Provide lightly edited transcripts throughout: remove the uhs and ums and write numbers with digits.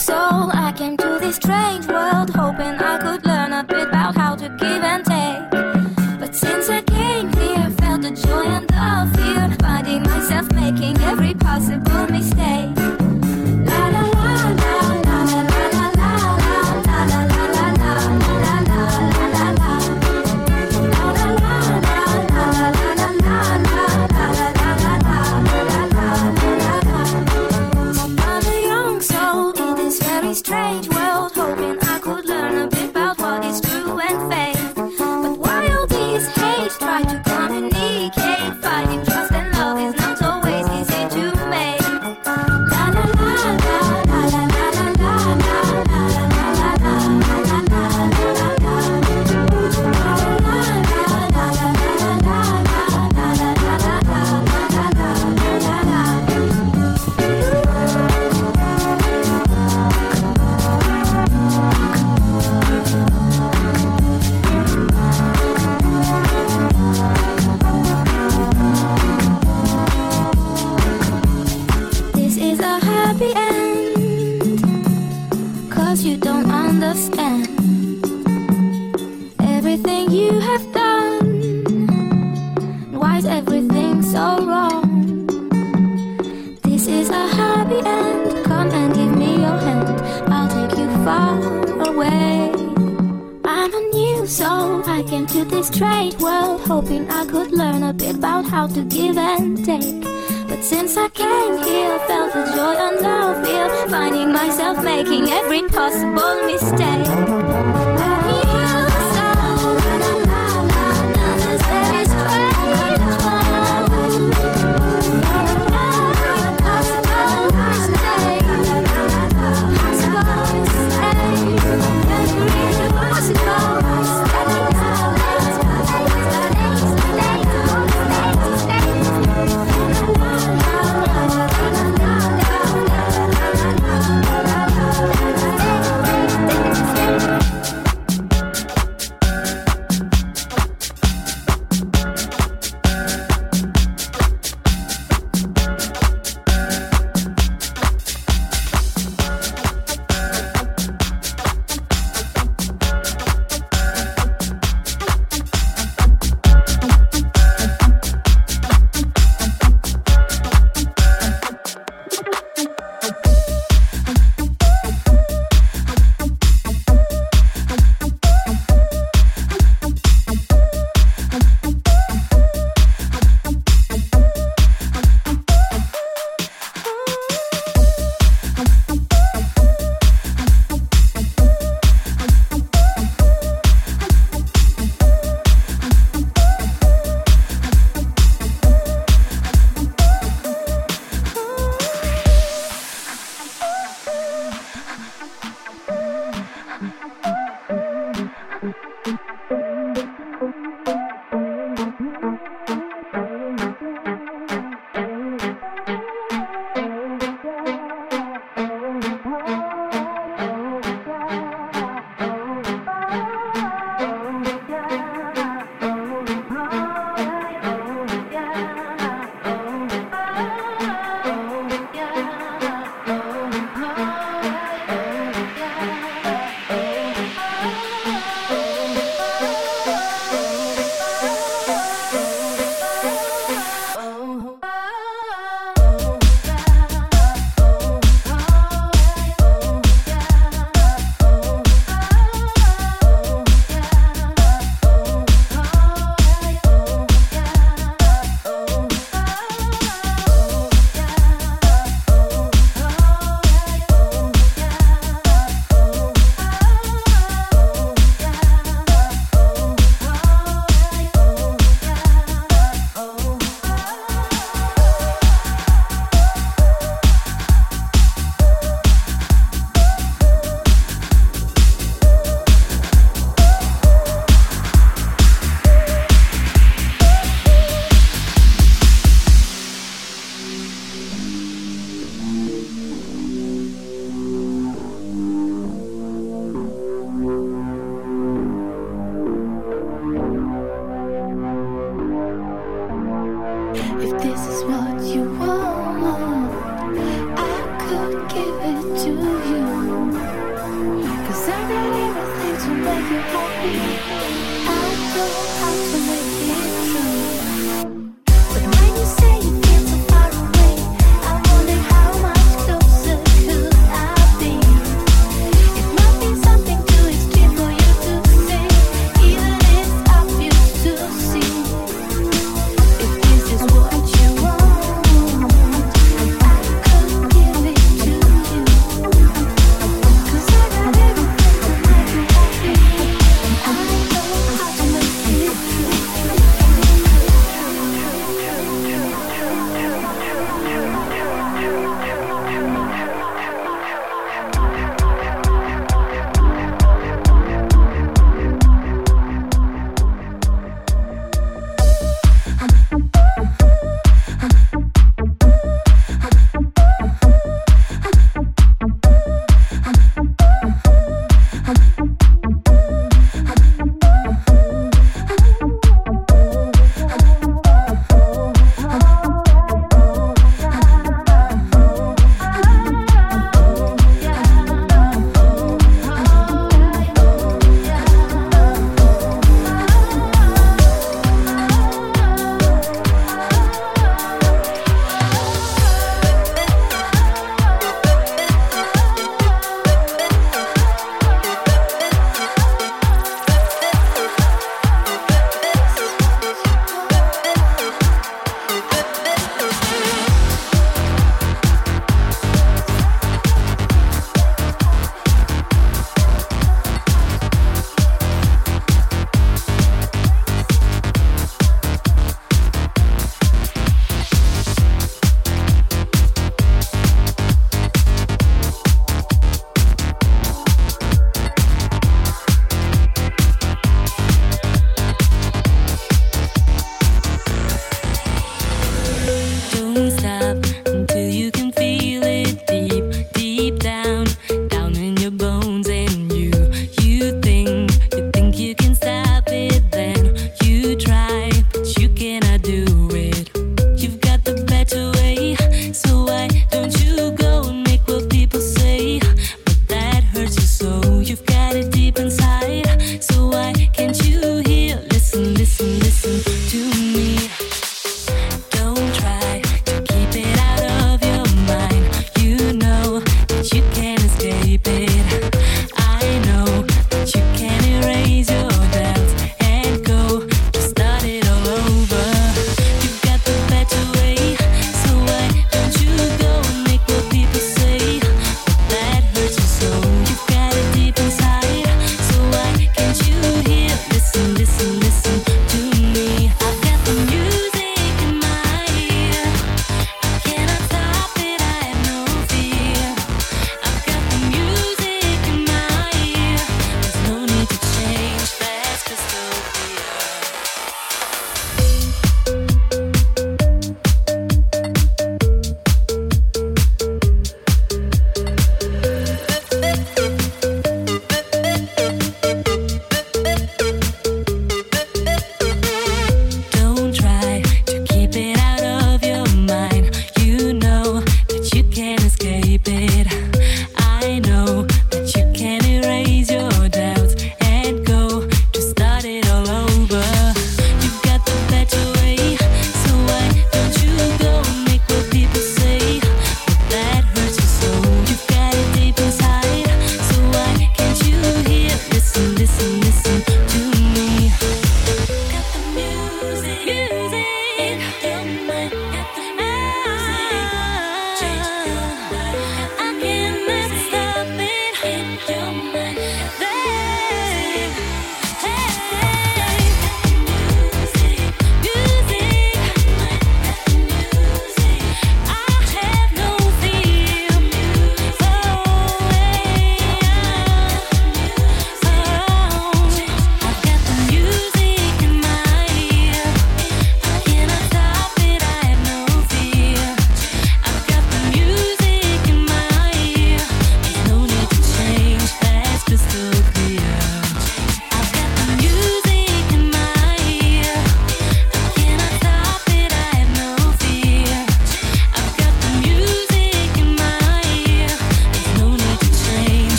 soul, I came to this strange world hoping I could learn a bit about how to give and take. But since I came here, felt the joy and the fear, finding myself making every possible mistake. La la la la la la la la la la la la la la la la. Strange world, hoping I could learn a bit about what is true and fake. But while these hates try to communicate, finding trust and love is not always easy to make. La la la la la la la la la la la you don't understand everything you have done. Why is everything so wrong? This is a happy end. Come and give me your hand, I'll take you far away. I'm a new soul, I came to this strange world hoping I could learn a bit about how to give and take. But since I came here, felt the joy and the fear, finding myself making every possible mistake.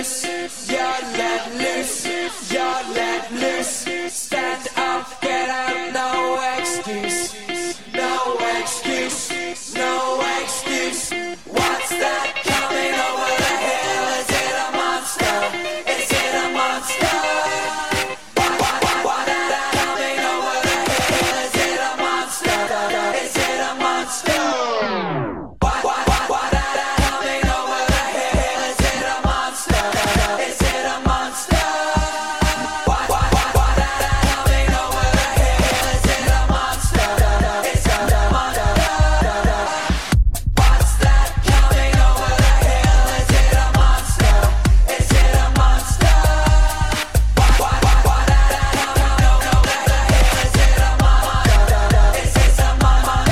loose, you're let loose, you're let loose. Stand up, get out, no excuse, no excuse, no excuse. What's that coming over the hill? Is it a monster? Is it a monster? What that coming over the hill? Is it a monster? Is it a monster? What that coming over the hill? Is it a monster? Is it a monster? What that coming over the hill? Is it a monster? Is it a monster? What's that coming over the hill? Is it a monster? Is it a monster? What that coming over the hill? Is it a monster? Is it a monster?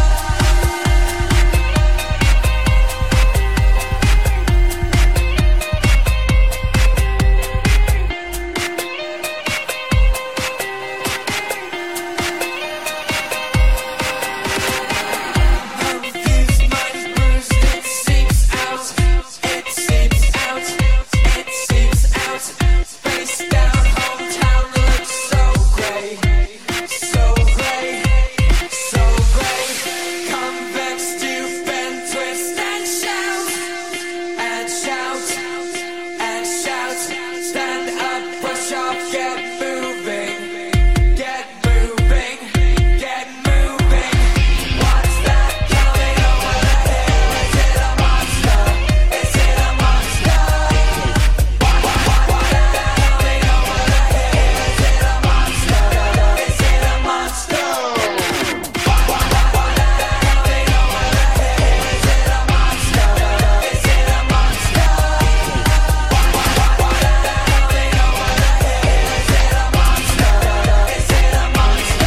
Confused, mind bruised, it seeps out, it seeps out, it seeps out. Face down, hometown looks so grey, so grey, so grey. Convexed, you bend, twist and shout, and shout, and shout. Stand up, push off, get moving, get moving, get moving. What's that coming over the hill? Is it a monster? Is it a monster? What that coming over the hill? Is it a monster? Is it a monster? What that coming over the hill? Is it a monster? Is it a monster? What that coming over the hill? Is it a monster? Is it a monster?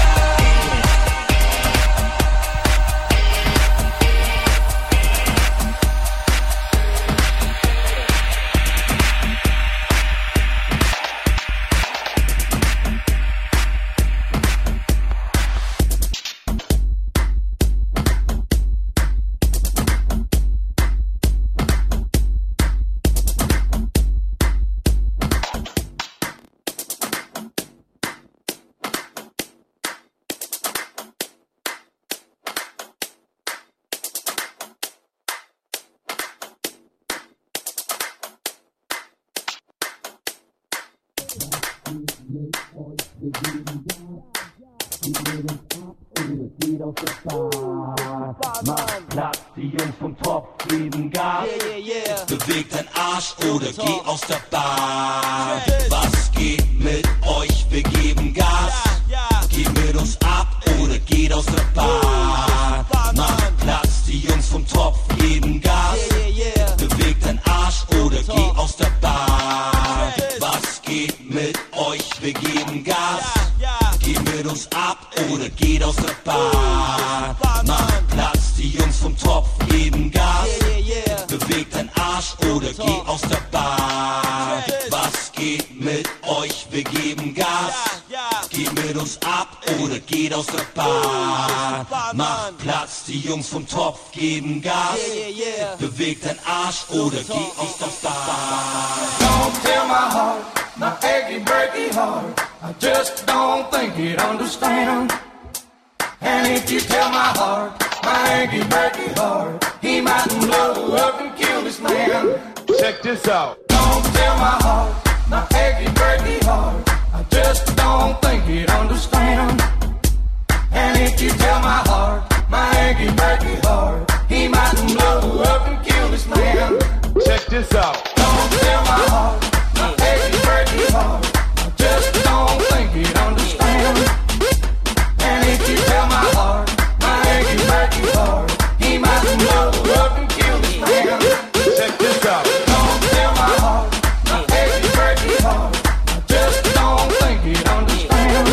Mach Platz, die Jungs vom Topf geben Gas. Beweg dein Arsch oder geh aus der Bahn. Was geht mit euch? Wir geben Gas. Geht mit uns ab oder geht aus der Bahn. Mach Platz, die Jungs vom Topf geben Gas. Beweg dein Arsch oder geh aus der Bahn. Was geht mit euch? Wir geben Gas. Geht mit uns ab oder geht aus der Bahn. Mach Platz, die Jungs vom Topf geben Gas. Beweg dein Arsch oder geh aus der Bahn. Was geht mit euch? Wir geben Gas. Geht mit uns ab oder geht aus der Bahn. Mach Platz, die Jungs vom Topf geben Gas. Beweg dein Arsch oder geh aus der Bahn. Don't tell my heart, my achy breaky heart, I just don't think it understand. And if you tell my heart, my achy breaky heart, he might blow up and kill this man. Check this out. Don't tell my heart, my achy breaky heart, I just don't think it understand. And if you tell my heart, my achy breaky heart, he might blow up and kill this man. Check this out. Don't tell my heart, my achy breaky heart, I just don't think it understand. And if you tell my heart, my achy breaky heart, he might blow up and kill this man. Check this out. Don't tell my heart, my achy breaky heart, I just don't think it understand.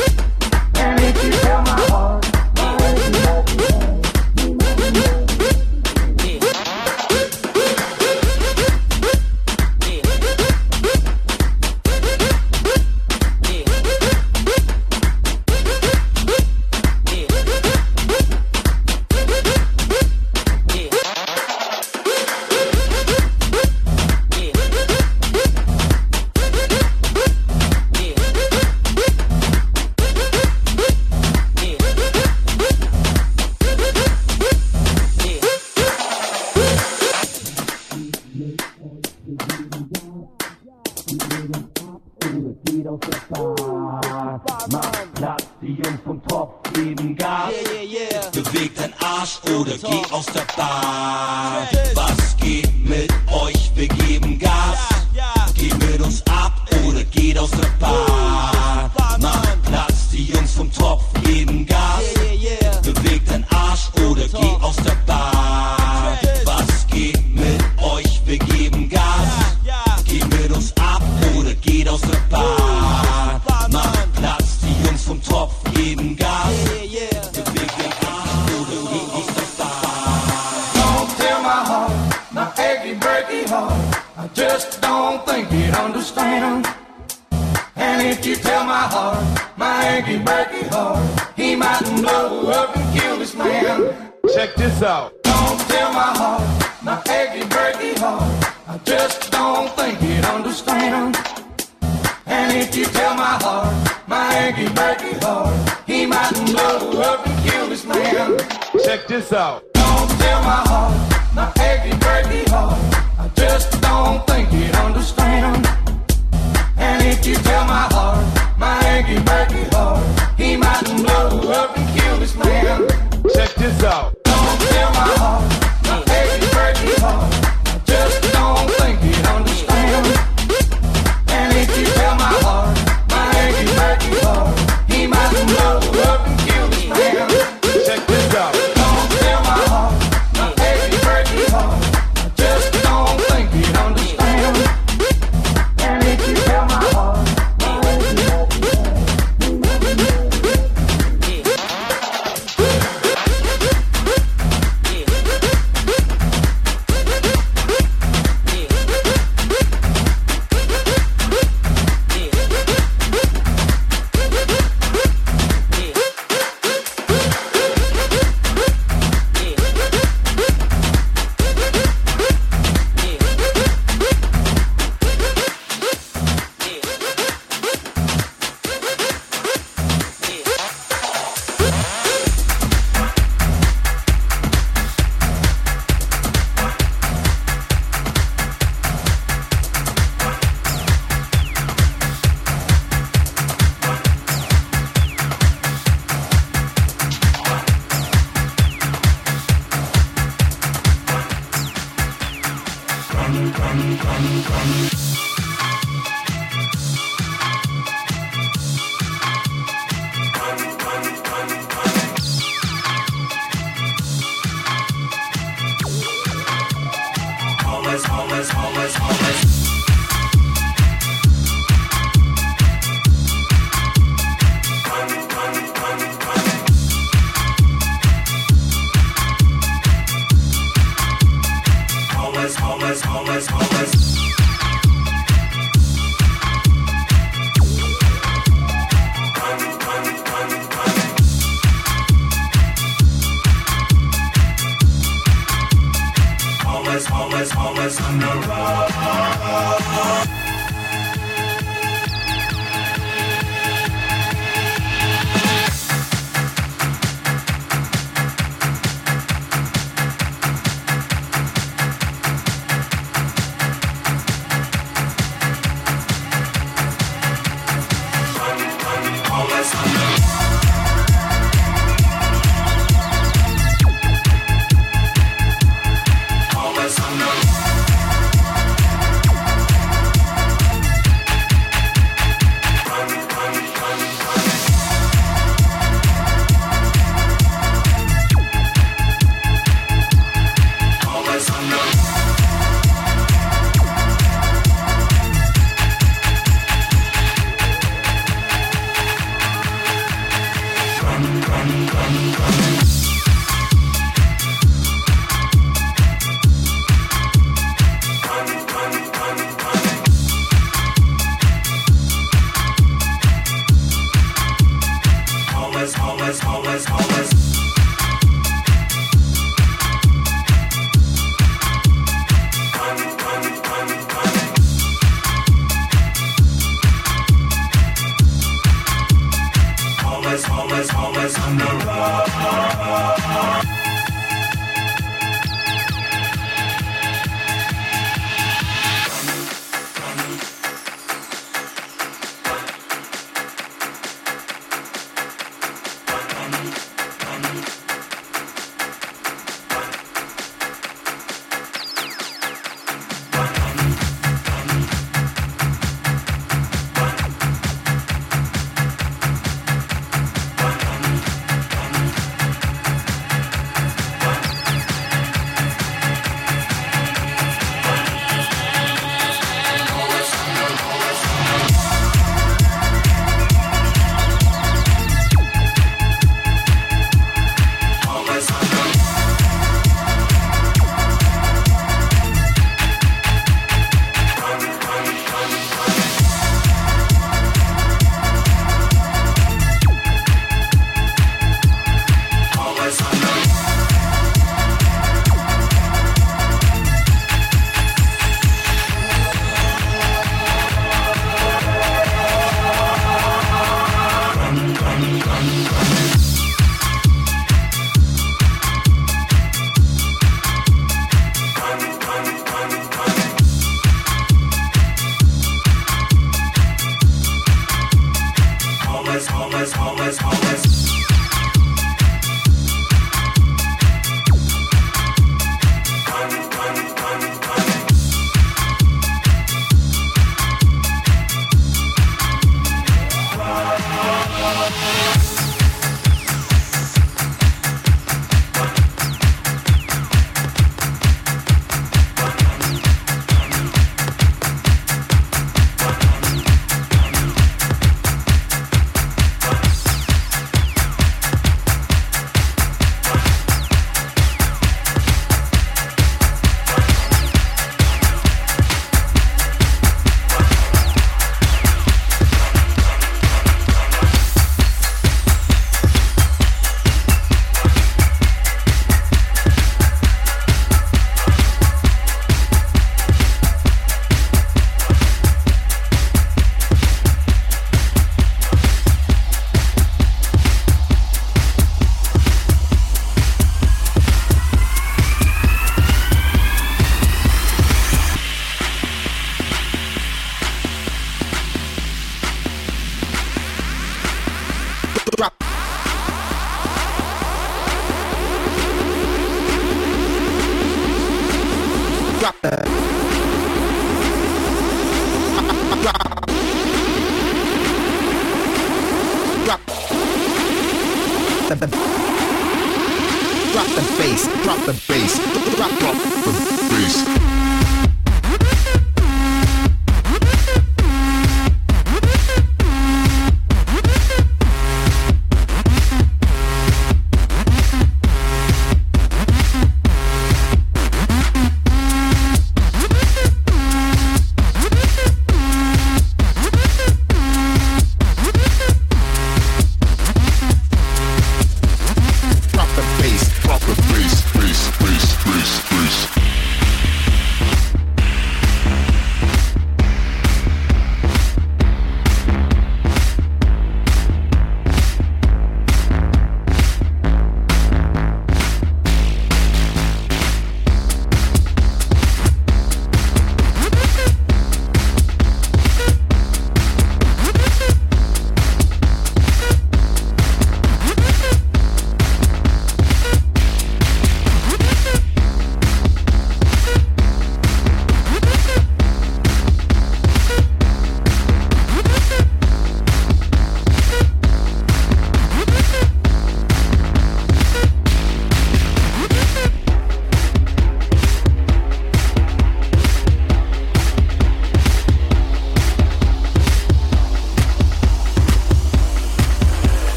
And if you tell my heart, my achy breaky heart, he might blow up. aus der Bahn. Mach Platz, die Jungs vom Tropf geben Gas. Beweg dein Arsch oder geh aus der Bahn. Was geht mit euch? Wir geben Gas. Geht mit uns ab oder geht aus der Bahn. Mach Platz, die Jungs vom Tropf geben Gas. Beweg dein Arsch oder geh aus der Bahn. Was geht mit euch? Wir geben Gas. Geht mit uns ab oder geht aus der Bahn. Mach Platz, die Jungs vom Tropf geben Gas. Beweg dein Arsch oder geh aus der Bahn. Don't tell my heart, my achy breaky heart, I just don't think you'd understand. And if you tell my heart, my achy breaky heart, he might blow up and kill this man. Check this out. Don't tell my heart, my achy breaky heart, I just don't think you'd understand. And if you tell my heart, my achy breaky heart, he might blow up and kill this man. Check this out. Don't tell my heart, my achy breaky heart, I just don't think you'd understand. And if you tell my heart, my achy breaky heart, he might blow up and kill this man. Check this out. Don't tell my heart, my achy breaky heart, I just don't think you'd understand. And if you tell my heart, my achy breaky heart, he might blow up and kill this man. Check this out. Don't tell my heart, my achy breaky heart, I just don't think you'd understand. And if you tell my heart, my achy breaky heart,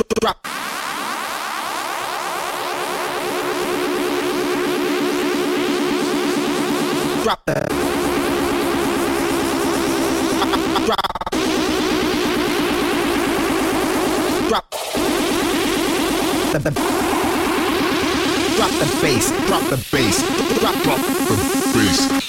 Drop. Drop the. Drop. Drop. The. Drop the bass. Drop the bass. Drop the bass.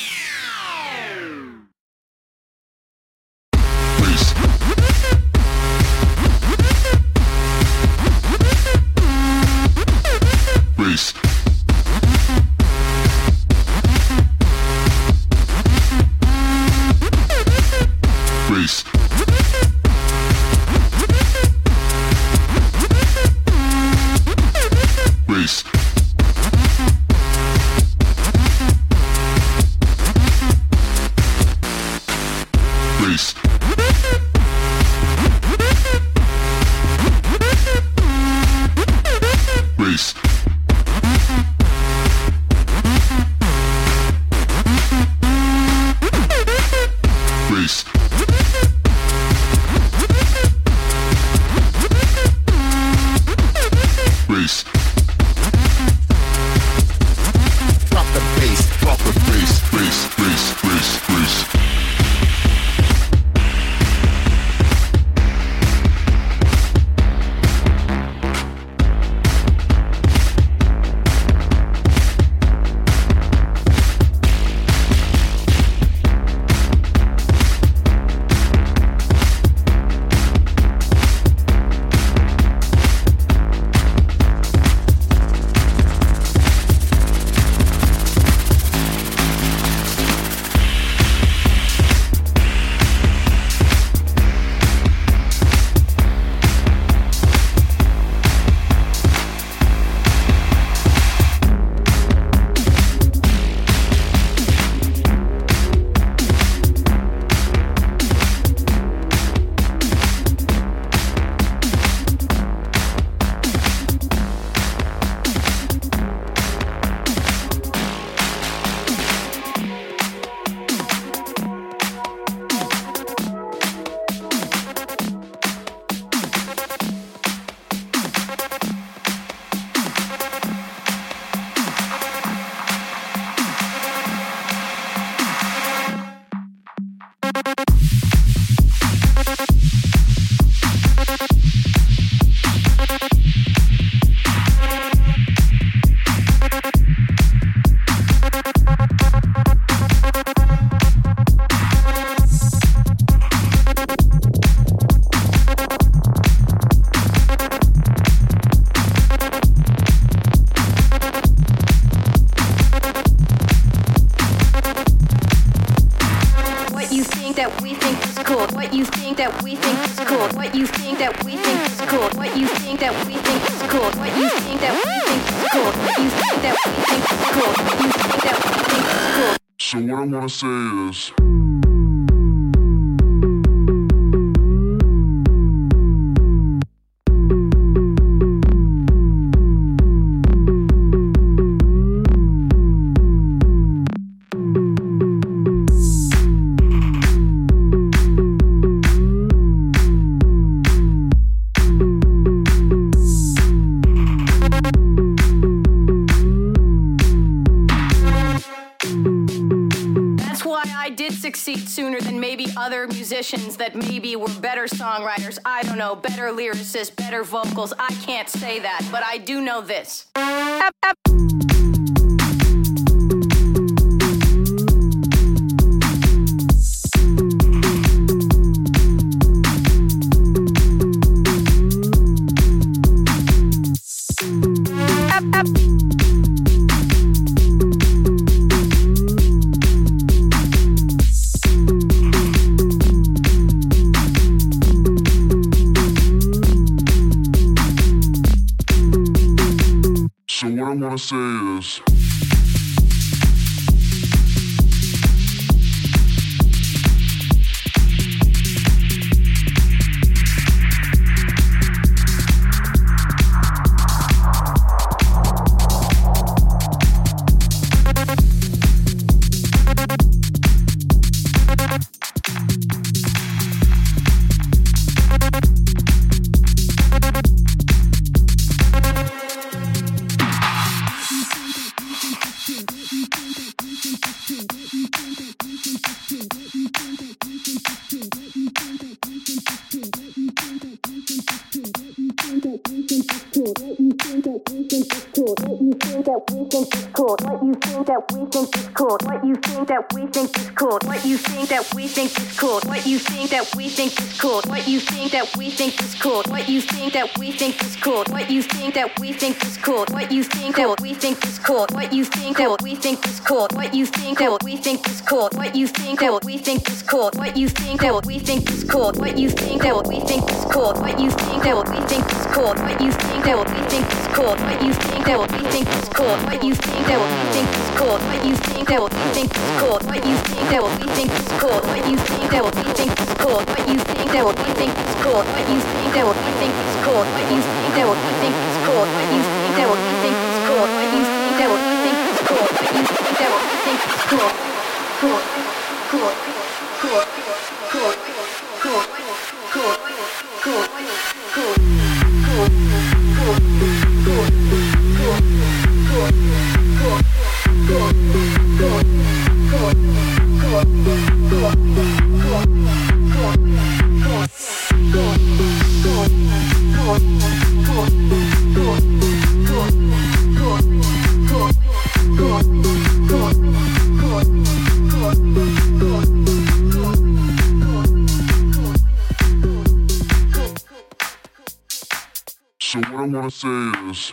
So what I want to say is sooner than maybe other musicians that maybe were better songwriters, I don't know, better lyricists, better vocals. I can't say that, but I do know this. So what I want to say is So what I wanna say is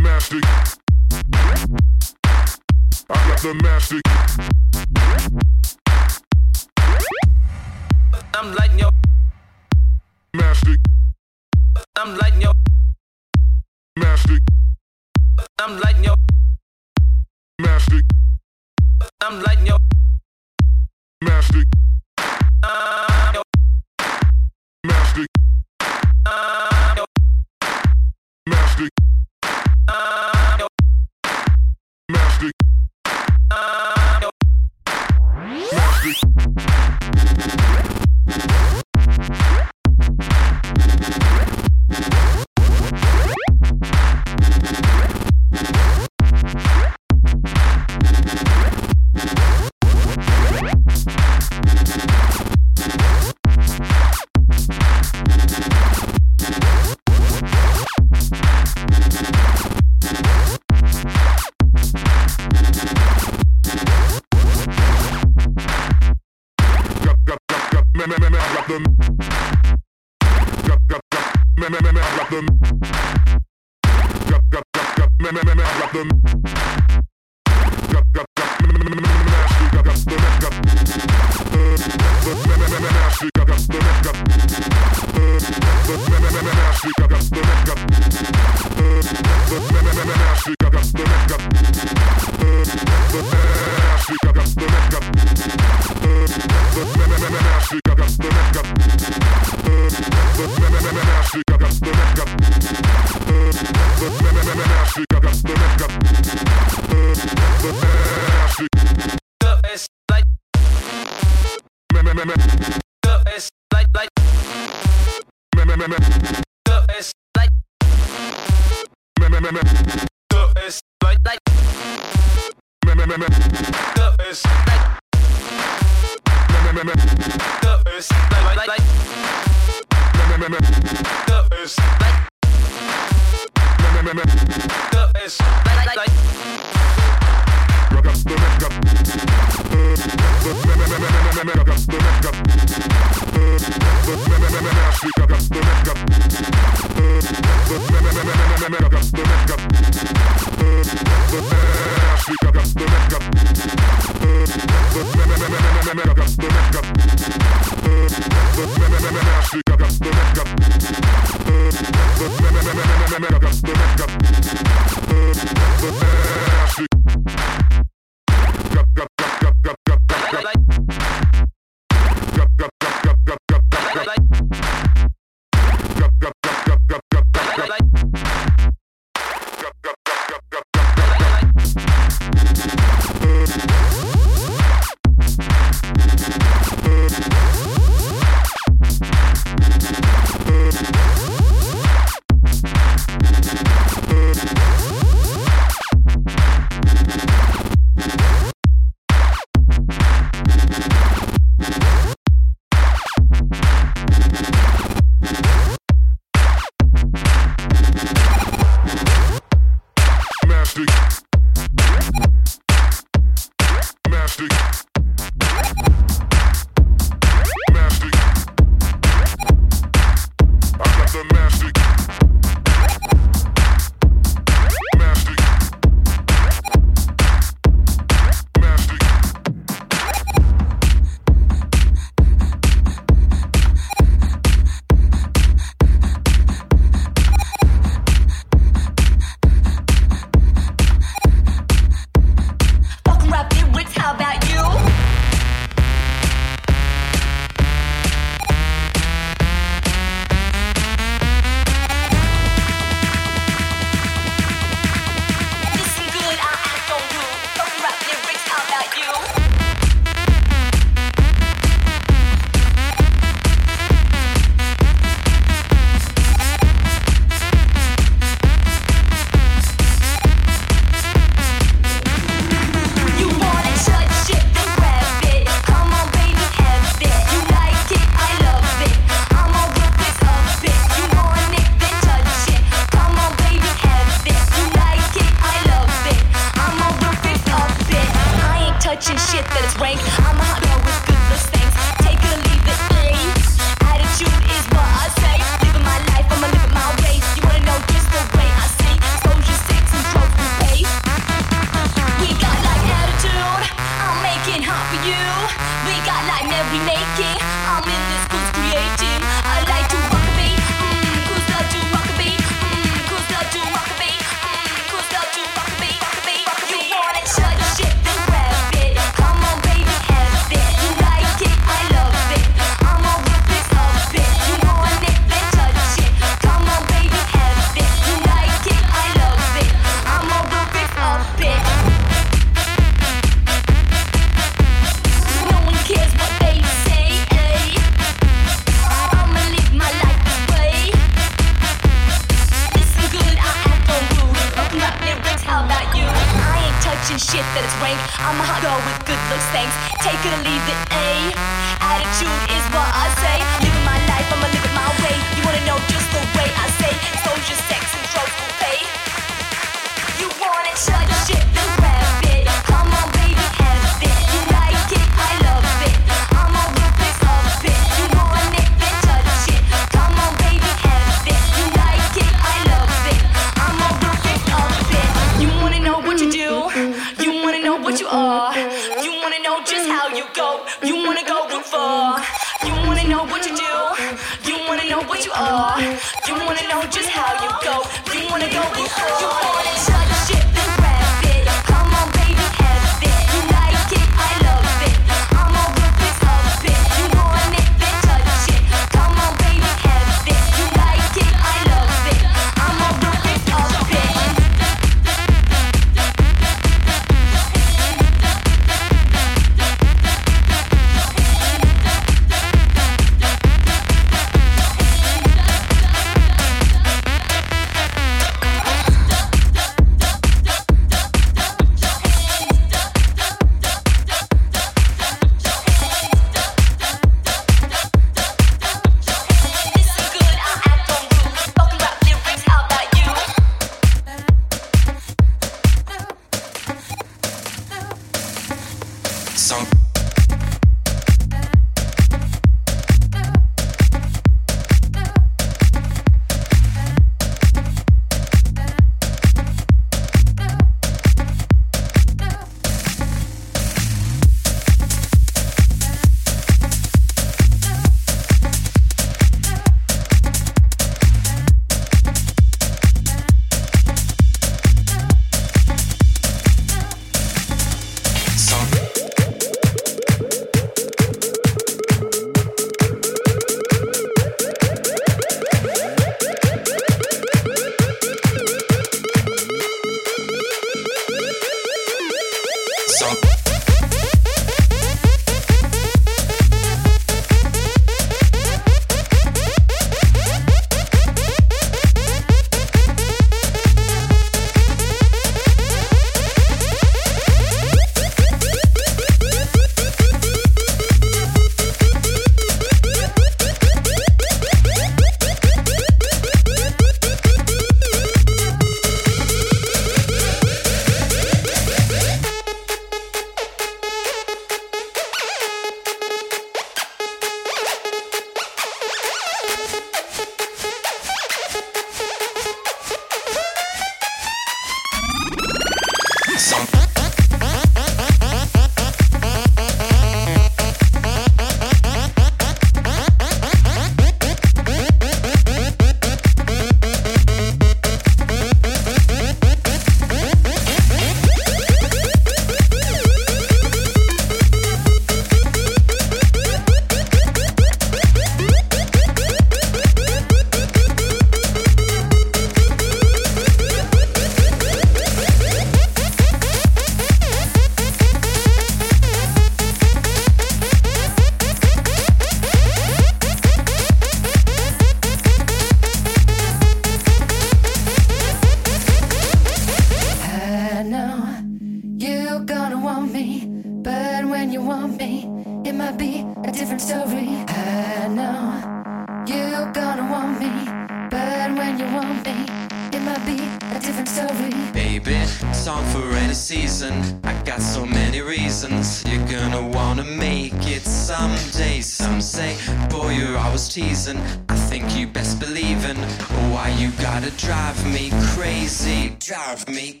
I think you best believe in why you gotta drive me crazy. Drive me,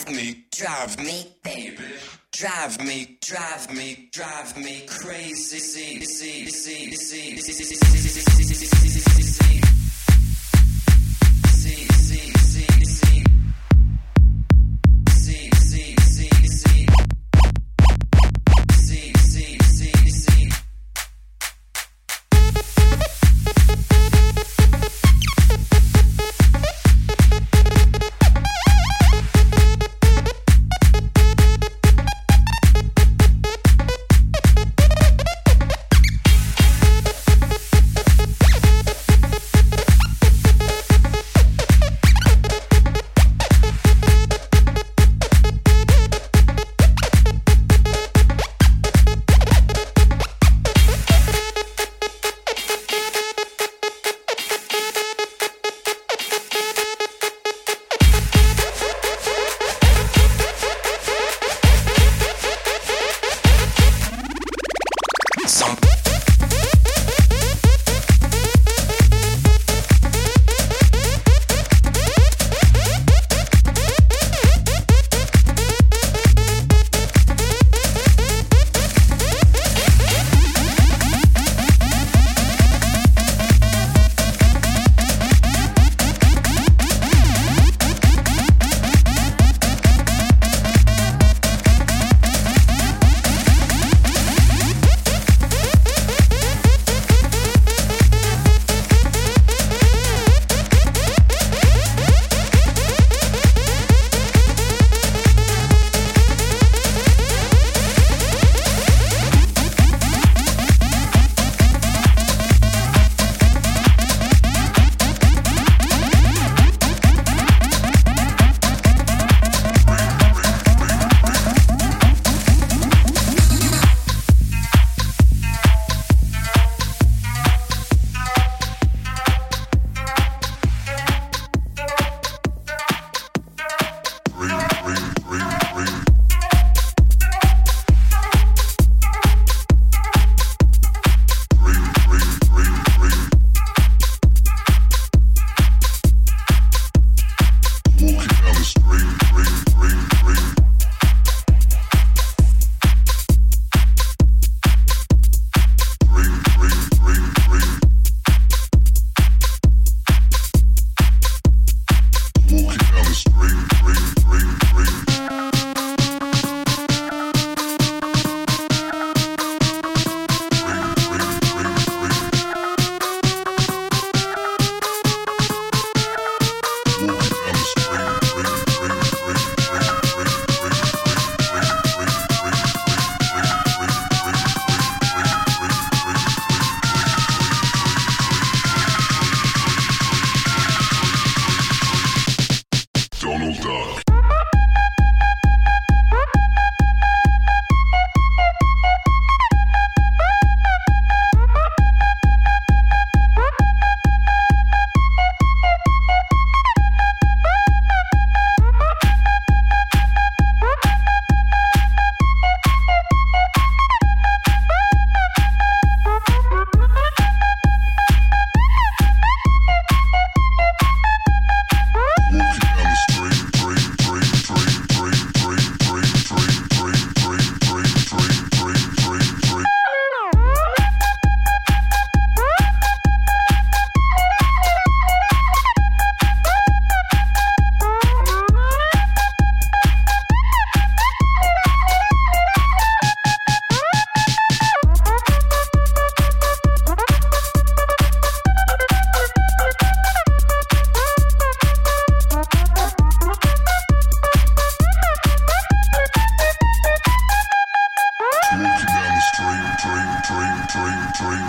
baby. Drive me crazy.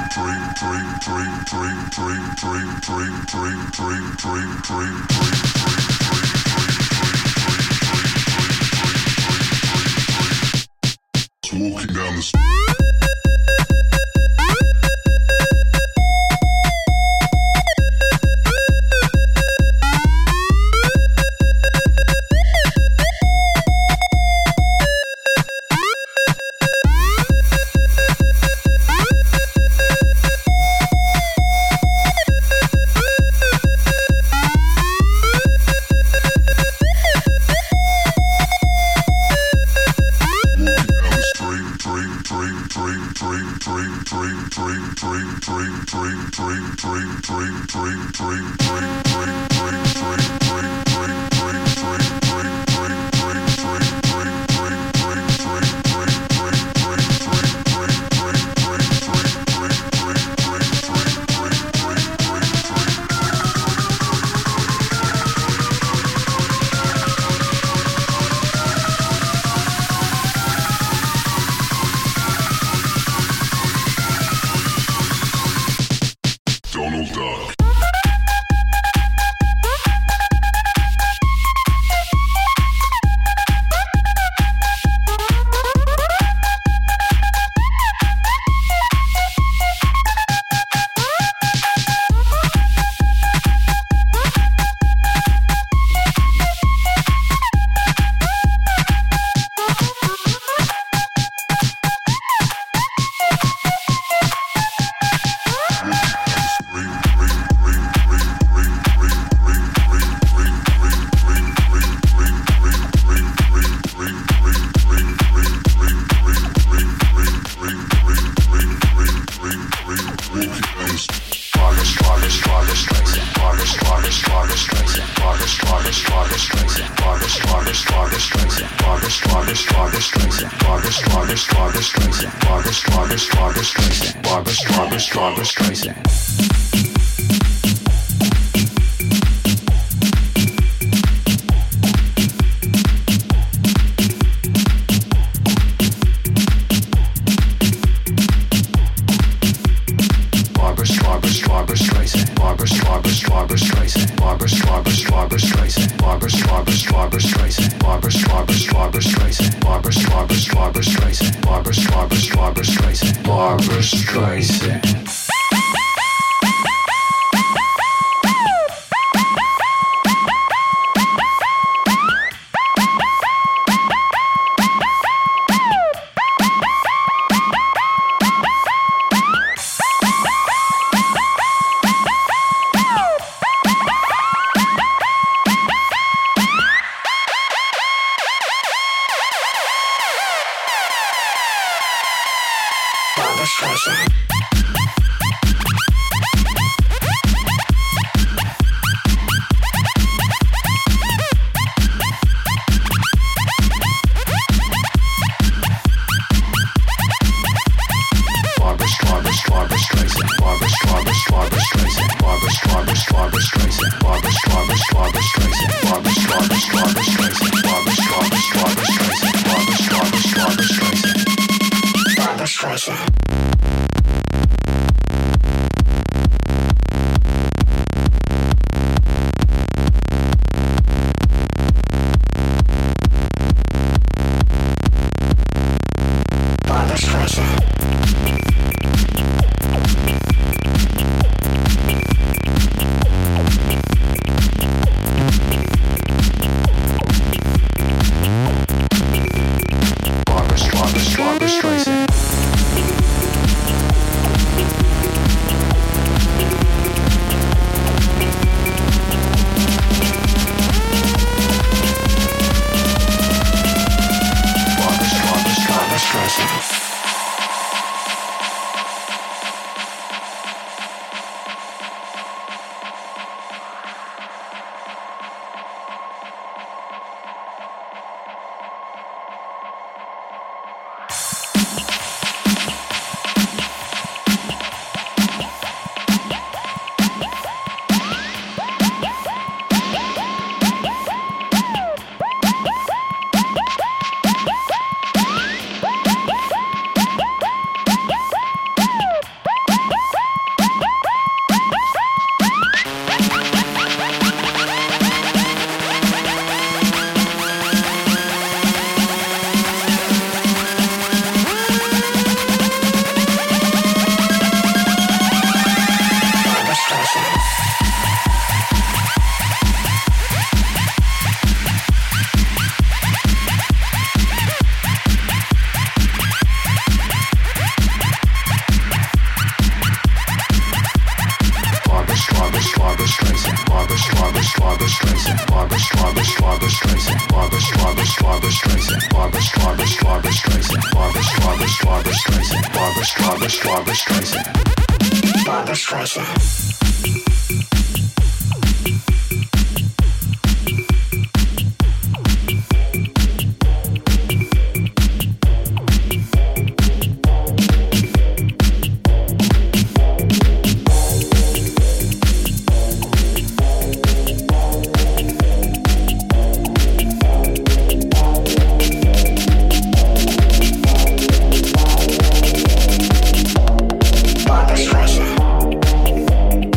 Walking down the street. Barbra Streisand. Barbra Streisand. Barbra Streisand, Barbra Streisand, Barbra Streisand, Barbra Streisand, Barbra Streisand, Barbra Streisand. Barbra Streisand.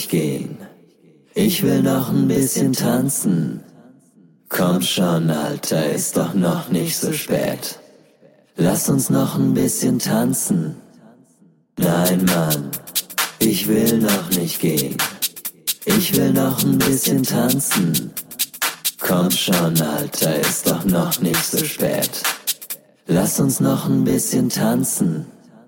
nicht gehen. Ich will noch ein bisschen tanzen. Komm schon, Alter, ist doch noch nicht so spät. Lass uns noch ein bisschen tanzen. Nein, Mann, ich will noch nicht gehen. Ich will noch ein bisschen tanzen. Komm schon, Alter, ist doch noch nicht so spät. Lass uns noch ein bisschen tanzen.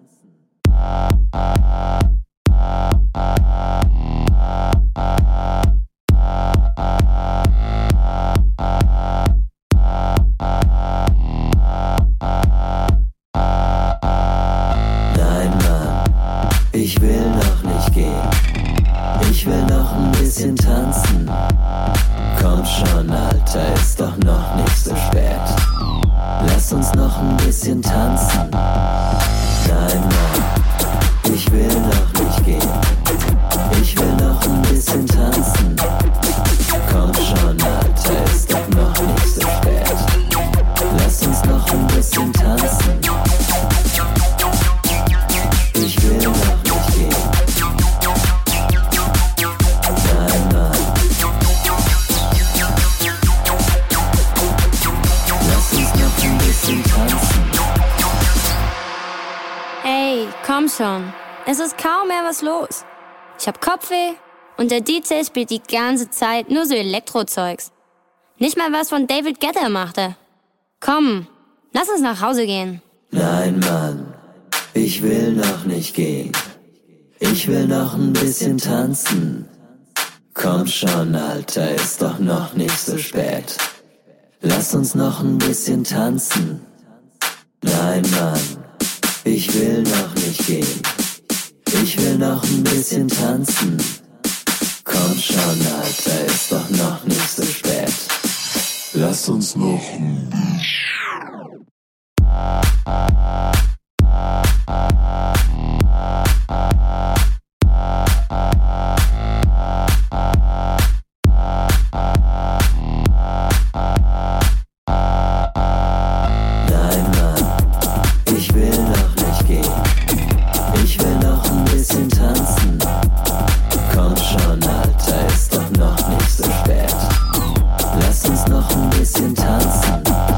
Ich will noch nicht gehen. Ich will noch ein bisschen tanzen. Komm schon, Alter, ist doch noch nicht so spät. Lass uns noch ein bisschen tanzen. Nein, Mann, ich will noch nicht gehen. Ich will noch ein bisschen tanzen. Komm schon, Alter, ist doch noch nicht so spät. Lass uns noch ein bisschen tanzen. Ich will noch nicht gehen. Nein, Mann. Lass uns noch ein bisschen tanzen. Hey, komm schon. Es ist kaum mehr was los. Ich hab Kopfweh und der DJ spielt die ganze Zeit nur so Elektrozeugs. Nicht mal was von David Guetta machte. Komm, lass uns nach Hause gehen. Nein, Mann. Ich will noch nicht gehen. Ich will noch ein bisschen tanzen. Komm schon, Alter, ist doch noch nicht so spät. Lass uns noch ein bisschen tanzen. Nein, Mann, ich will noch nicht gehen. Ich will noch ein bisschen tanzen. Komm schon, Alter, ist doch noch nicht so spät. Lass uns noch ein bisschen. Nein, Mann, ich will noch nicht gehen. Ich will noch ein bisschen tanzen. Komm schon, Alter, ist doch noch nicht so spät. Lass uns noch ein bisschen tanzen.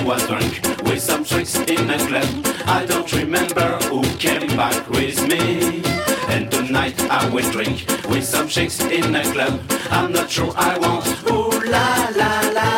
was drunk with some tricks in a club. I don't remember who came back with me. And tonight I will drink with some chicks in a club. I'm not sure I want. Ooh la la la.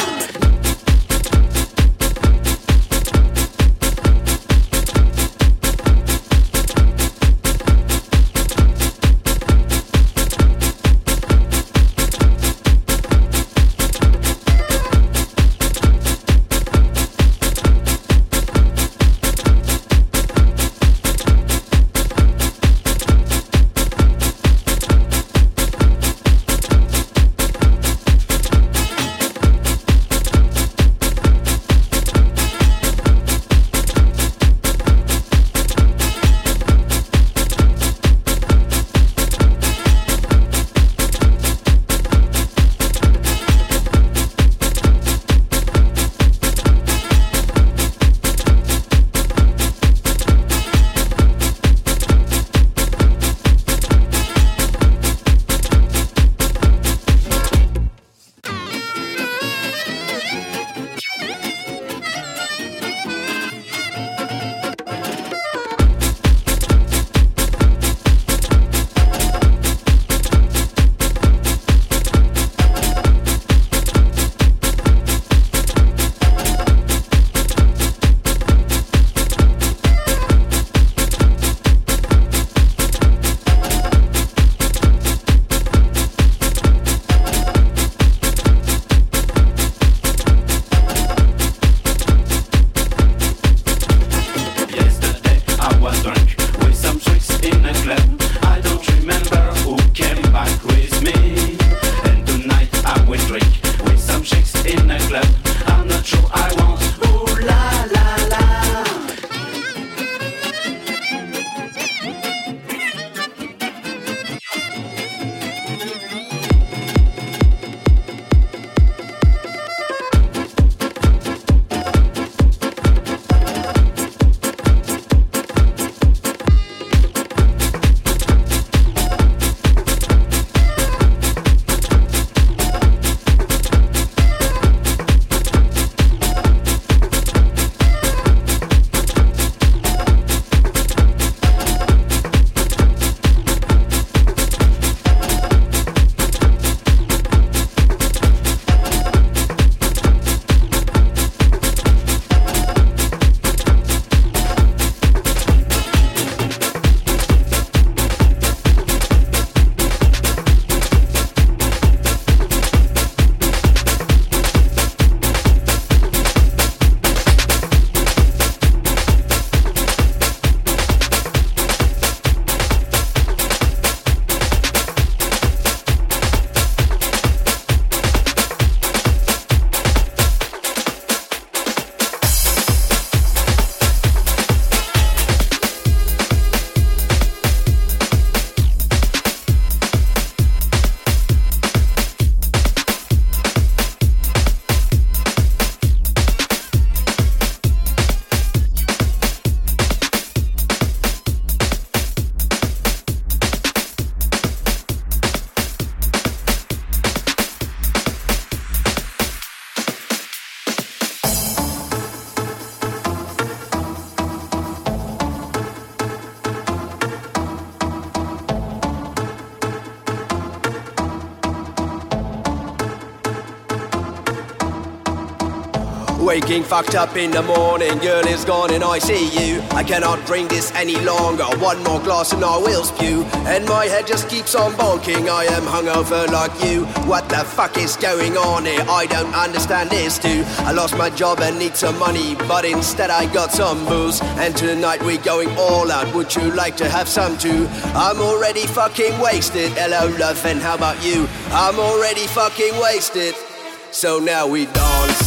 Waking fucked up in the morning, girl is gone and I see you. I cannot drink this any longer, one more glass and I will spew. And my head just keeps on bonking, I am hungover like you. What the fuck is going on here? I don't understand this too. I lost my job and need some money, but instead I got some booze. And tonight we going all out, would you like to have some too? I'm already fucking wasted, hello love and how about you? I'm already fucking wasted, so now we dance.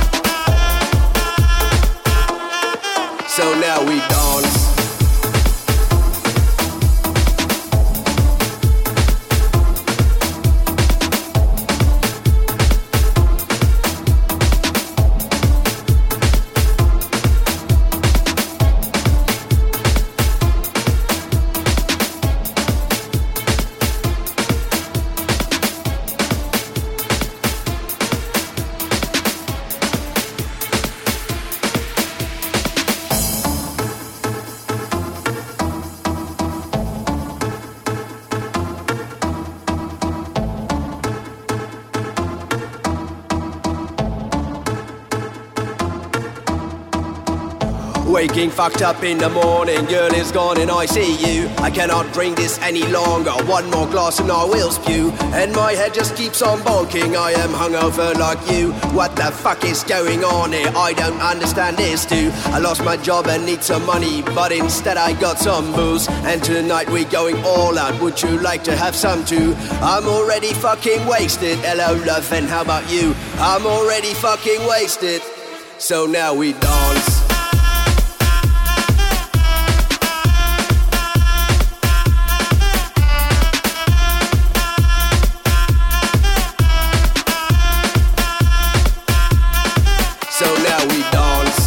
So now we dance. Waking fucked up in the morning, girl is gone and I see you. I cannot drink this any longer, one more glass and I will spew. And my head just keeps on bonking, I am hungover like you. What the fuck is going on here? I don't understand this too. I lost my job and need some money, but instead I got some booze. And tonight we going all out, would you like to have some too? I'm already fucking wasted, hello love and how about you? I'm already fucking wasted, so now we dance. So now we dance.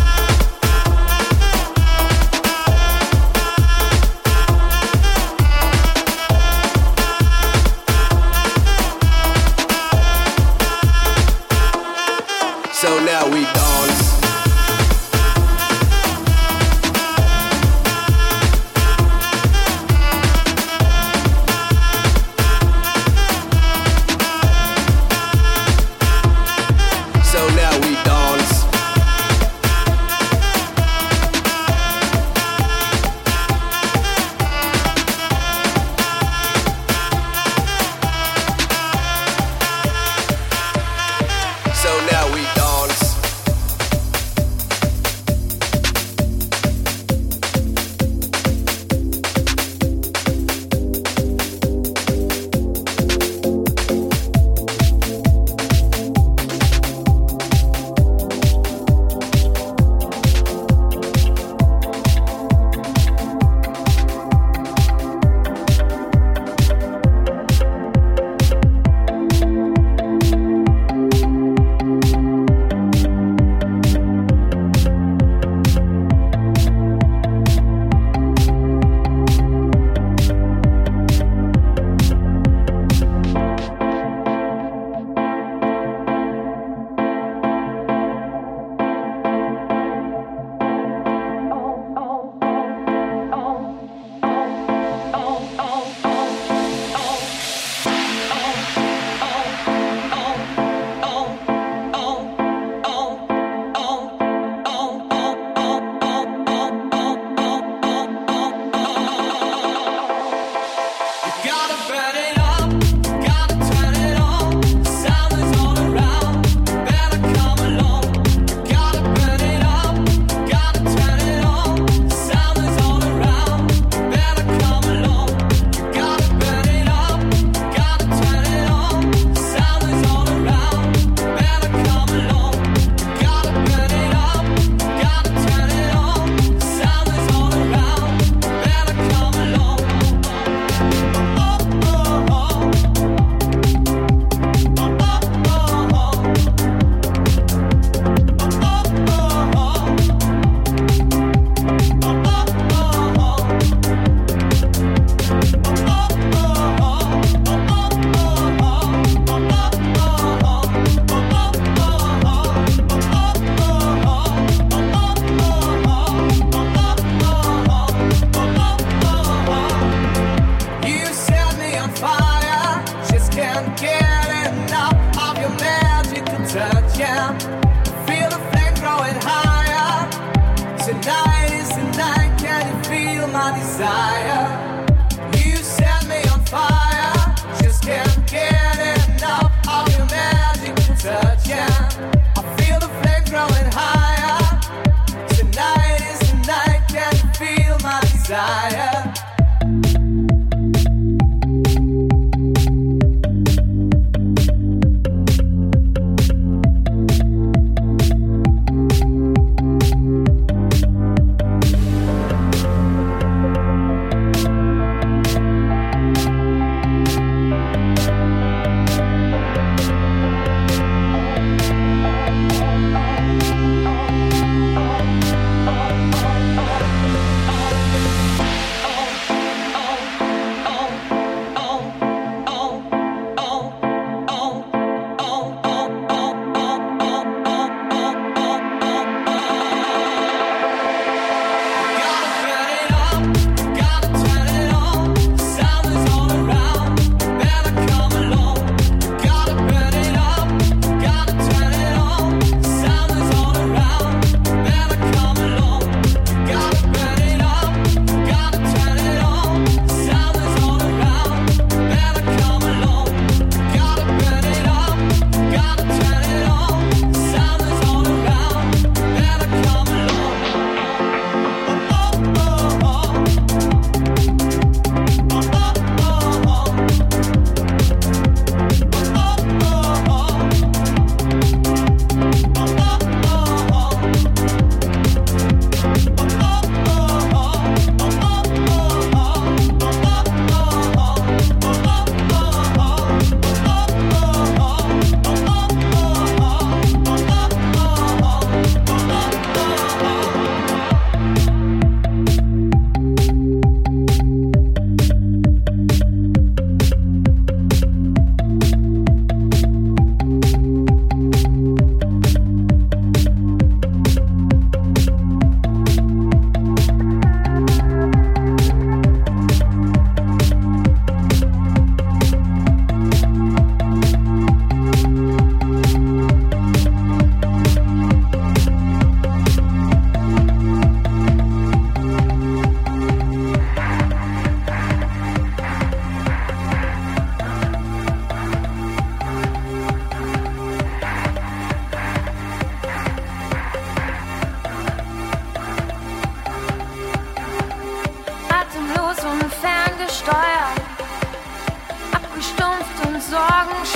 So now we dance. So now we dance. So now we dance.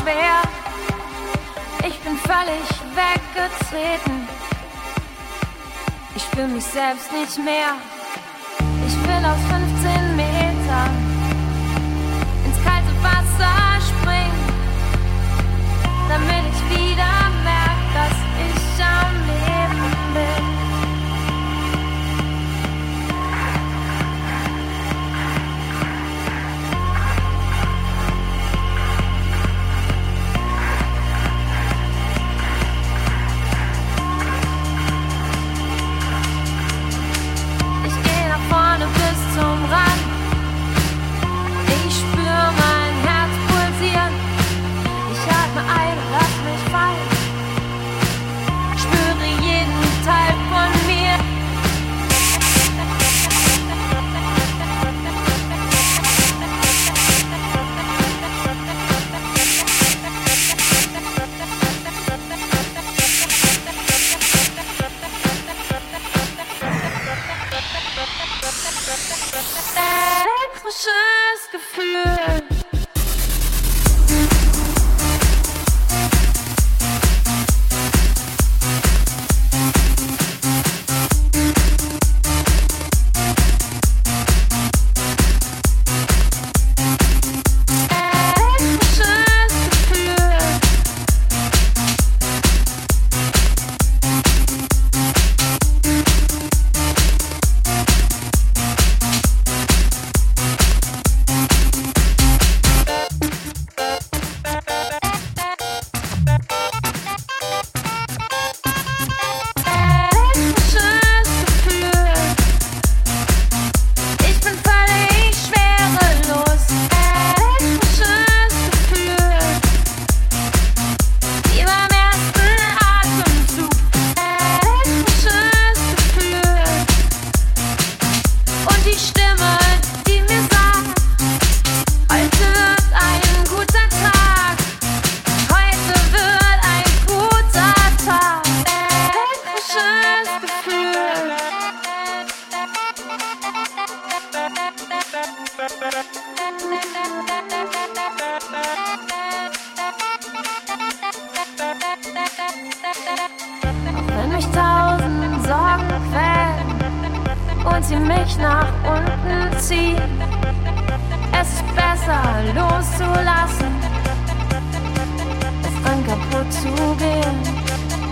schwer. Ich bin völlig weggetreten. Ich spür mich selbst nicht mehr. Ich will aus 15 Metern ins kalte Wasser springen, damit ich wieder merke, dass ich am Leben bin. Zum Rand. Ich spür mein Herz pulsieren. Ich atme ein und lass mich fallen. Spüre jeden Teil von mir. Elektrisches Gefühl. Wenn mich 1000 Sorgen quälen und sie mich nach unten ziehen, es ist besser loszulassen, als dran kaputt zu gehen.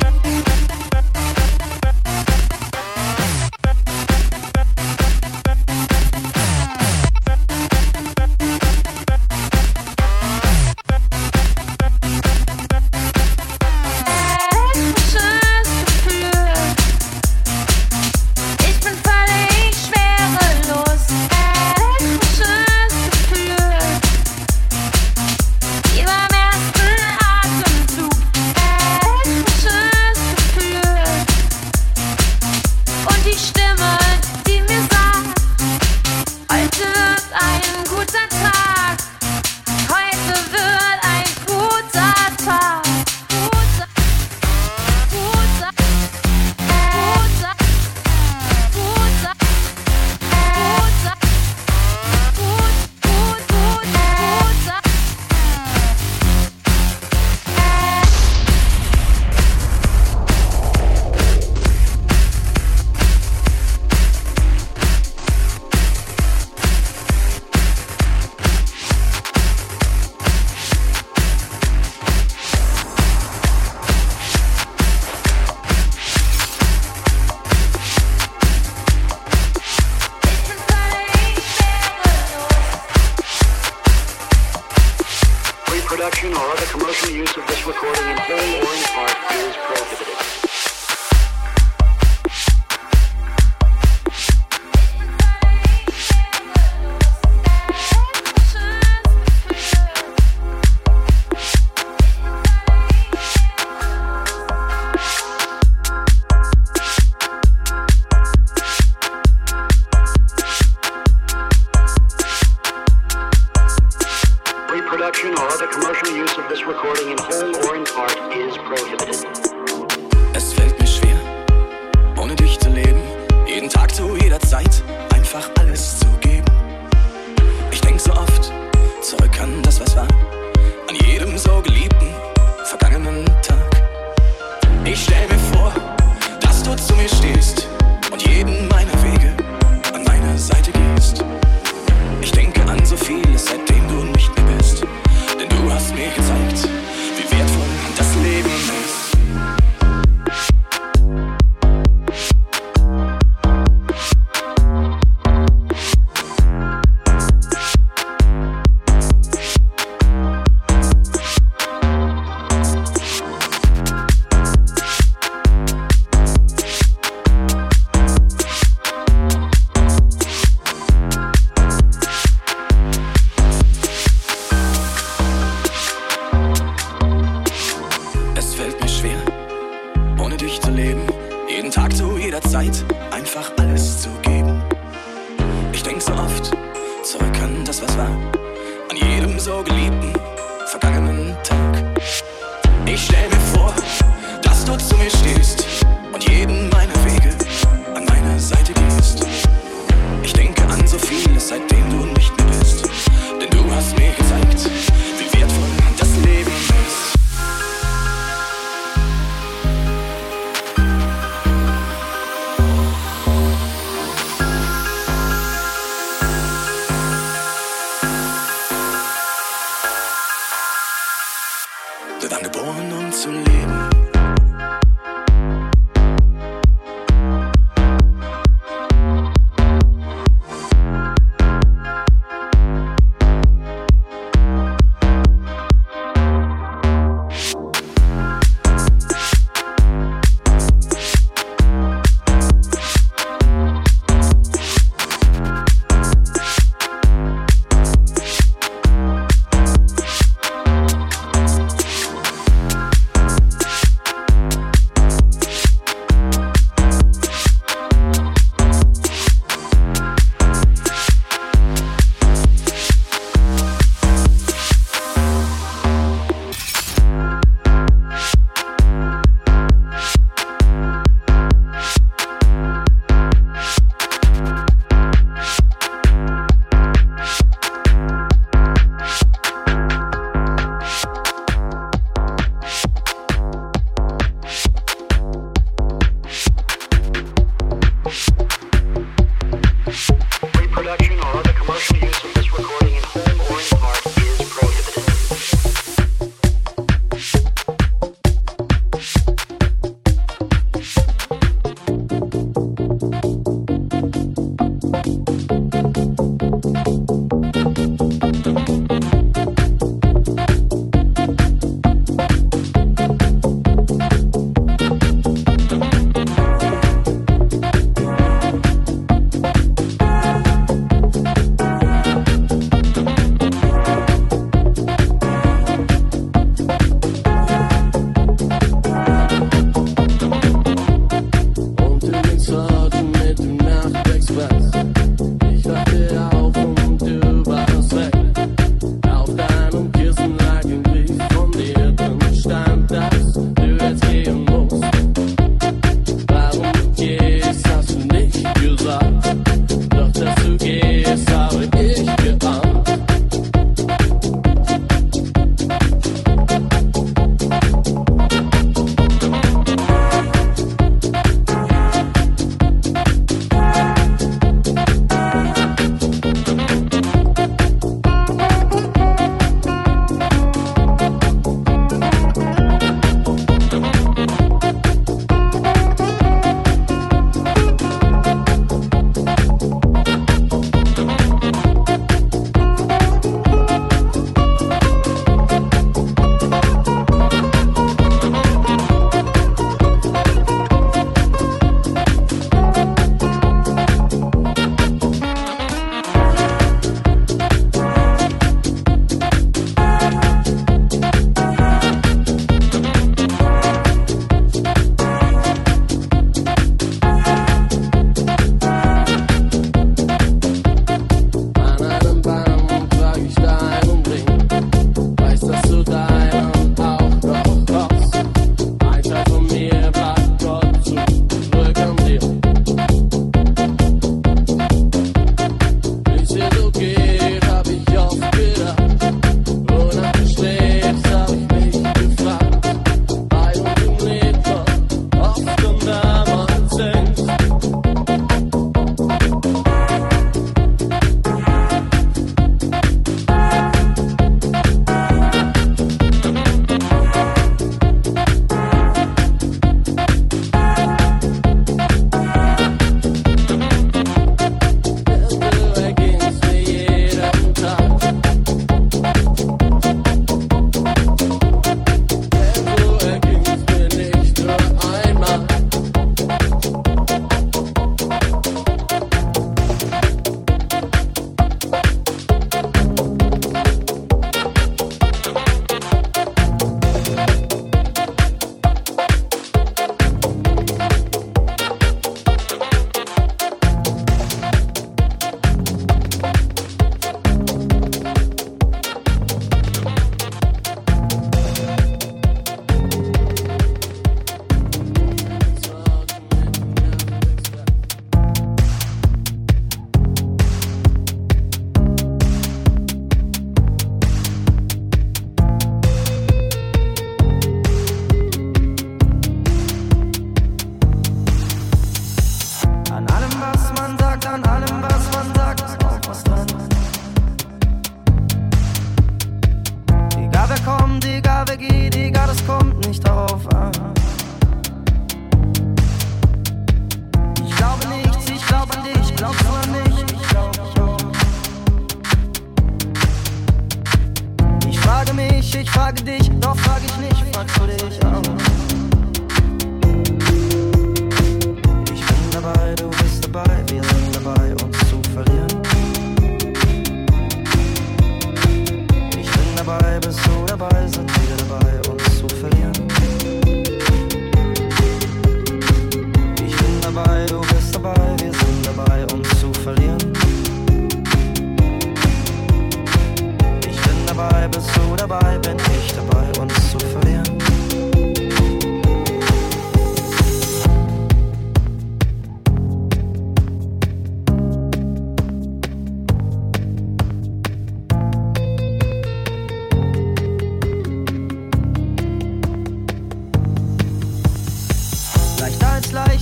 Reproduction or other commercial use of this recording in whole or in part is prohibited. Reproduction or other commercial use of this recording in whole or in part is prohibited. Es fällt mir schwer, ohne dich zu leben, jeden Tag zu jeder Zeit, einfach alles zu geben. Ich denk so oft zurück an das, was war, an jedem so geliebt. durchzuleben, jeden Tag zu jeder Zeit einfach alles zu geben. Ich denk so oft zurück an das, was war, an jedem so geliebten, vergangenen Tag. Ich stell mir vor, dass du zu mir stehst und jeden meiner Wege an meiner Seite gehst. Ich denke an so vieles, seitdem du nicht mehr bist, denn du hast mir gezeigt, wie wertvoll das Leben ist.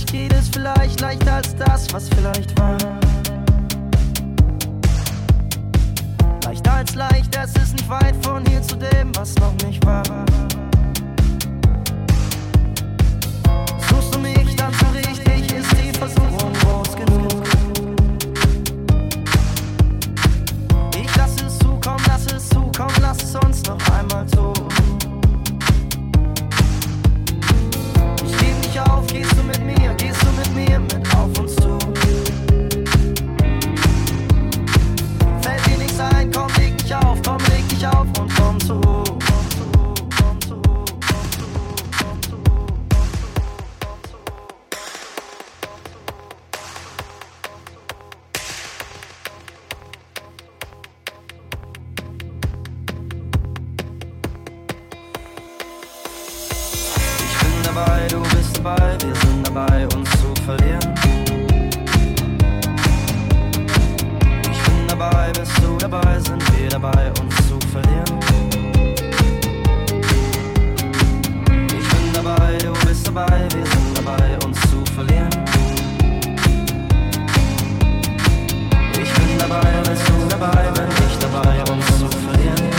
geht es vielleicht leichter als das, was vielleicht war. Leichter als leicht, es ist nicht weit von hier zu dem, was noch nicht war. Suchst du mich, dann suche ich dich, ist die Versuchung groß genug. Ich lass es zukommen, lass es uns noch einmal tun. Ich geb nicht auf, gehst du mit mir mit auf uns zu. Fällt dir nichts ein, komm, leg dich auf und komm zu. Du bist dabei, wir sind dabei, uns zu verlieren. Ich bin dabei, bist du dabei, sind wir dabei, uns zu verlieren. Ich bin dabei, du bist dabei, wir sind dabei, uns zu verlieren. Ich bin dabei, bist du dabei, bin ich dabei, uns zu verlieren.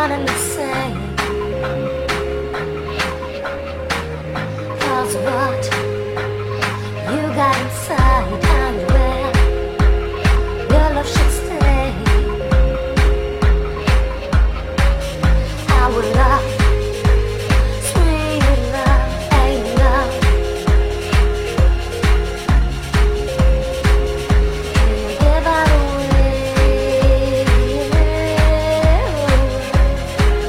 one and the same. 'Cause what you got inside and where your love should stay. Our love, sweet love, ain't love. Give out away.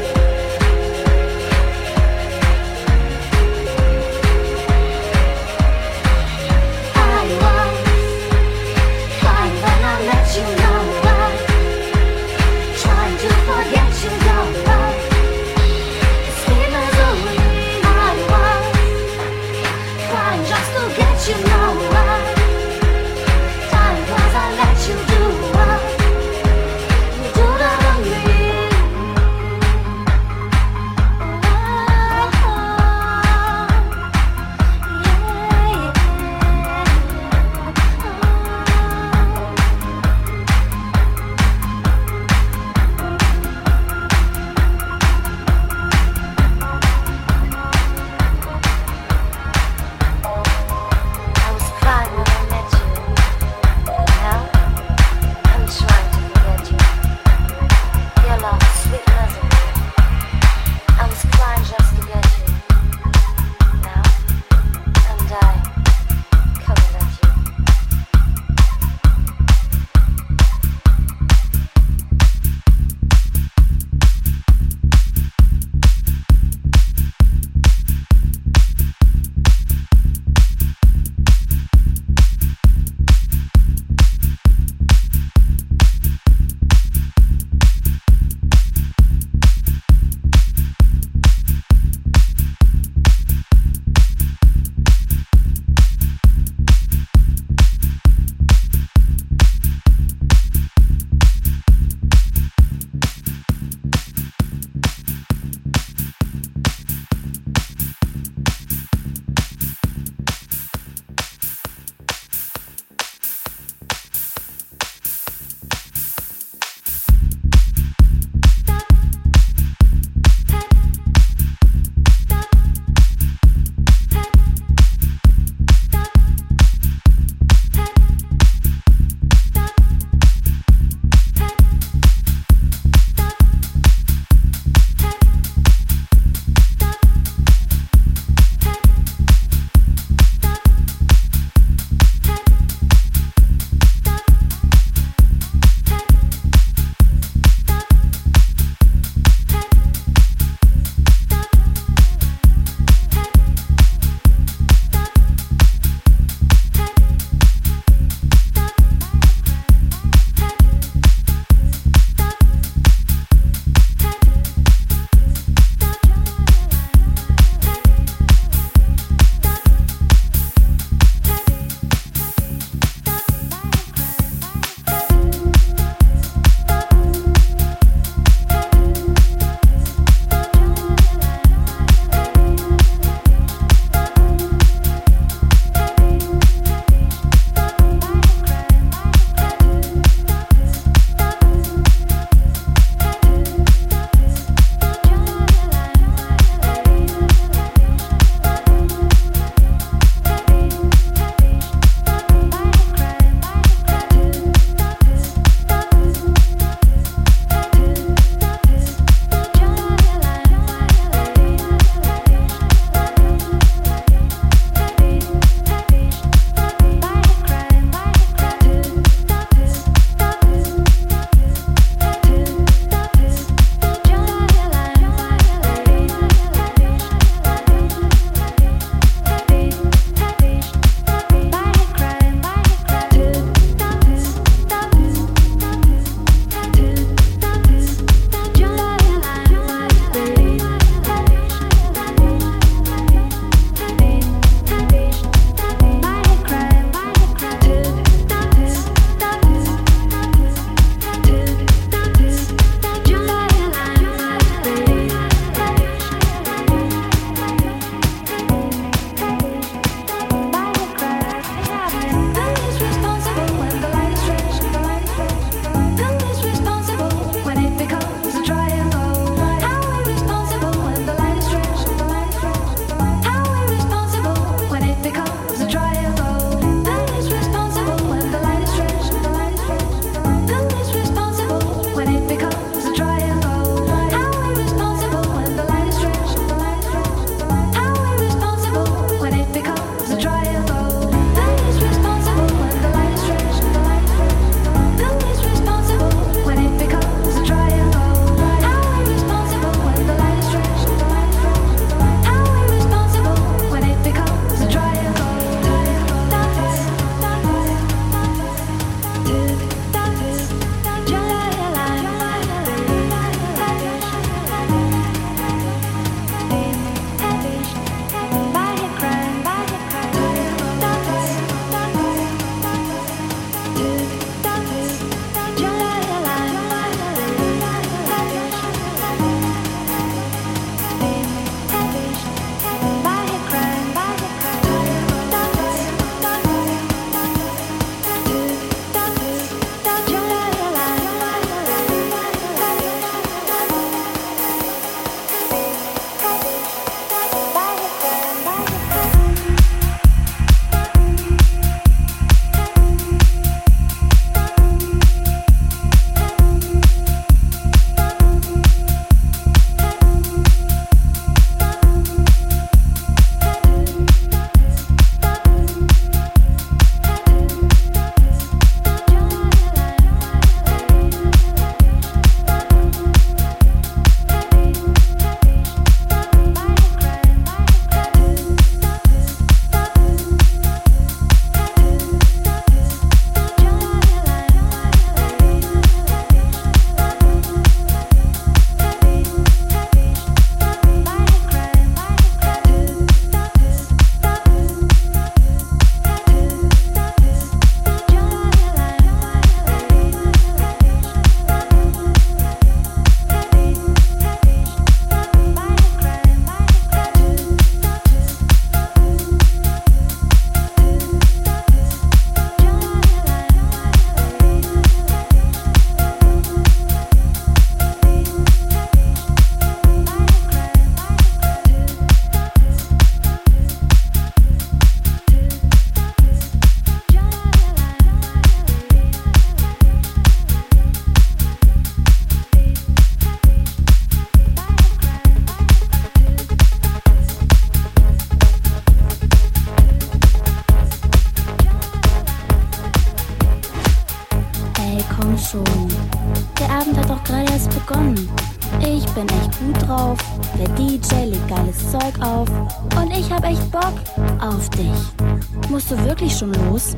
schon. Der Abend hat doch gerade erst begonnen. Ich bin echt gut drauf, der DJ legt geiles Zeug auf und ich hab echt Bock auf dich. Musst du wirklich schon los?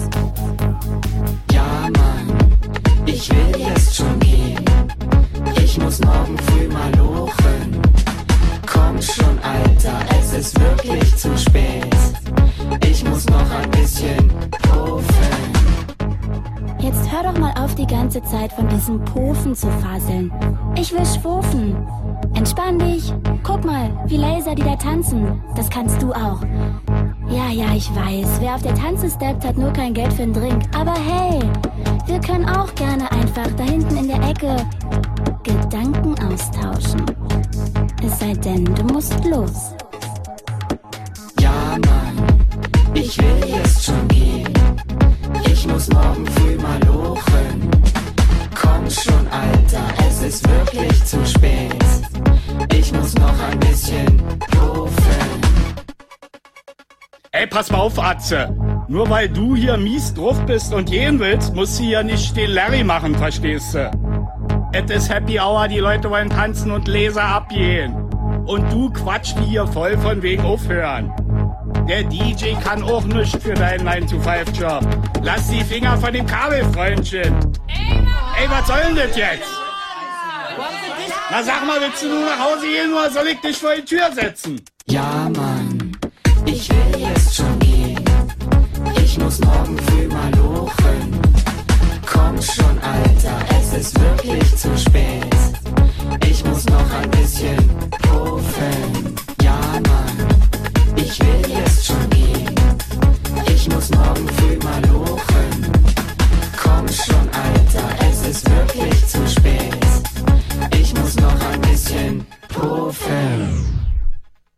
Ja, Mann, ich will jetzt schon gehen. Ich muss morgen früh mal lochen. Komm schon, Alter, es ist wirklich zu spät. Ich muss noch ein bisschen puffen. Jetzt hör doch mal auf, die ganze Zeit von diesem Pofen zu faseln. Ich will schwufen. Entspann dich. Guck mal, wie Laser die da tanzen. Das kannst du auch. Ja, ich weiß. Wer auf der Tanze steppt, hat nur kein Geld für einen Drink. Aber hey, wir können auch gerne einfach da hinten in der Ecke Gedanken austauschen. Es sei denn, du musst los. Ja, Mann, ich will jetzt schon gehen. Ich muss morgen früh mal lochen. Komm schon, Alter, es ist wirklich zu spät. Ich muss noch ein bisschen puffen. Ey, pass mal auf, Atze. Nur weil du hier mies drauf bist und gehen willst, musst du hier nicht den Larry machen, verstehst du? Es ist Happy Hour, die Leute wollen tanzen und Laser abgehen. Und du quatschst hier voll von wegen aufhören. Der DJ kann auch nichts für deinen 9-to-5-Job. Lass die Finger von dem Kabel, Freundchen. Ey, was soll denn das jetzt? Na sag mal, willst du nur nach Hause gehen oder soll ich dich vor die Tür setzen? Ja, Mann, ich will jetzt schon gehen. Ich muss morgen früh mal lochen. Komm schon, Alter, es ist wirklich zu spät. Ich